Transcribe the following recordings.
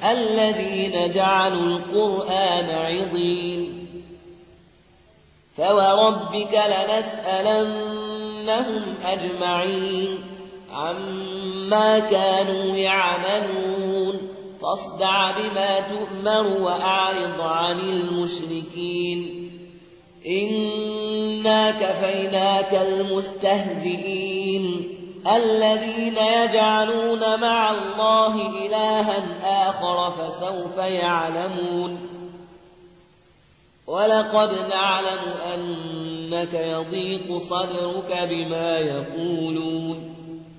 الذين جعلوا القرآن عضين فوربك لنسألنهم أجمعين عما كانوا يعملون فاصدع بما تؤمر وأعرض عن المشركين إنا كفيناك المستهزئين الذين يجعلون مع الله إلها آخر فسوف يعلمون ولقد نعلم أنك يضيق صدرك بما يقولون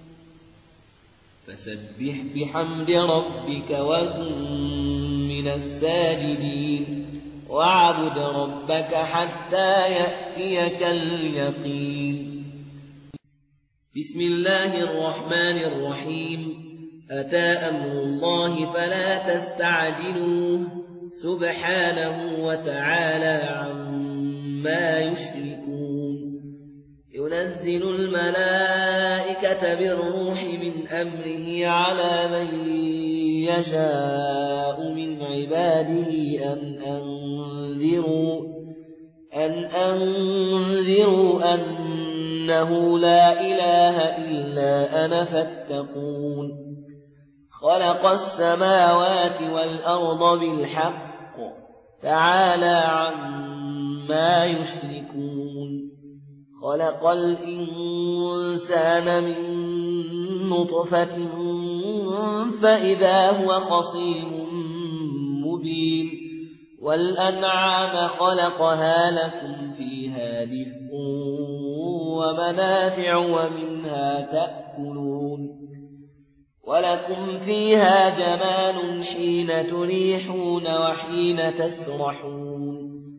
فسبح بحمد ربك وكن من الساجدين واعبد ربك حتى يأتيك اليقين بسم الله الرحمن الرحيم أتى أمر الله فلا تستعجلوه سبحانه وتعالى عما يشركون ينزل الملائكة بالروح من أمره على من يشاء من عباده أن أنذروا أنه لا إله إلا أنا فاتقون خلق السماوات والأرض بالحق تعالى عما يشركون خلق الإنسان من نطفة فإذا هو خصيم مبين والأنعام خلقها لكم فيها دفء ومنافع ومنها تأكلون ولكم فيها جمال حين تريحون وحين تسرحون